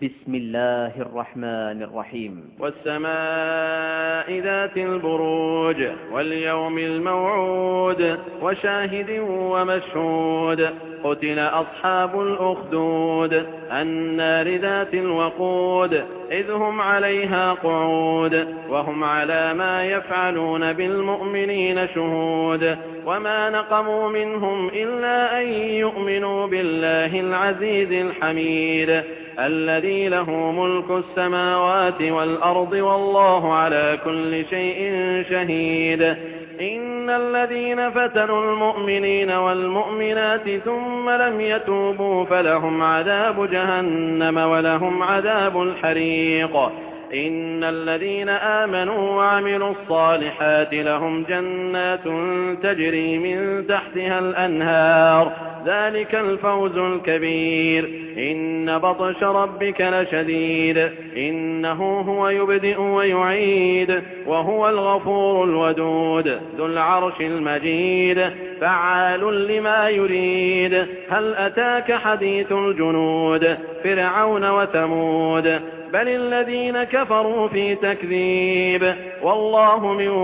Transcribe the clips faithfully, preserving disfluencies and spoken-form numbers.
بسم الله الرحمن الرحيم. والسماء ذات البروج واليوم الموعود وشاهد ومشهود قتل أصحاب الأخدود النار ذات الوقود إذ هم عليها قعود وهم على ما يفعلون بالمؤمنين شهود وما نقموا منهم إلا أن يؤمنوا بالله العزيز الحميد الذي له ملك السماوات والأرض والله على كل شيء شهيد. إن الذين فتنوا المؤمنين والمؤمنات ثم لم يتوبوا فلهم عذاب جهنم ولهم عذاب الحريق. إن الذين آمنوا وعملوا الصالحات لهم جنات تجري من تحتها الأنهار ذلك الفوز الكبير. إن بطش ربك لشديد إنه هو يبدئ ويعيد وهو الغفور الودود ذو العرش المجيد فعال لما يريد. هل أتاك حديث الجنود فرعون وثمود بل الذين كفروا في تكذيب والله من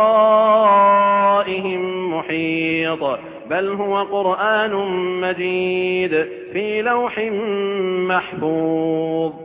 ورائهم محيط بل هو قرآن مجيد في لوح محفوظ.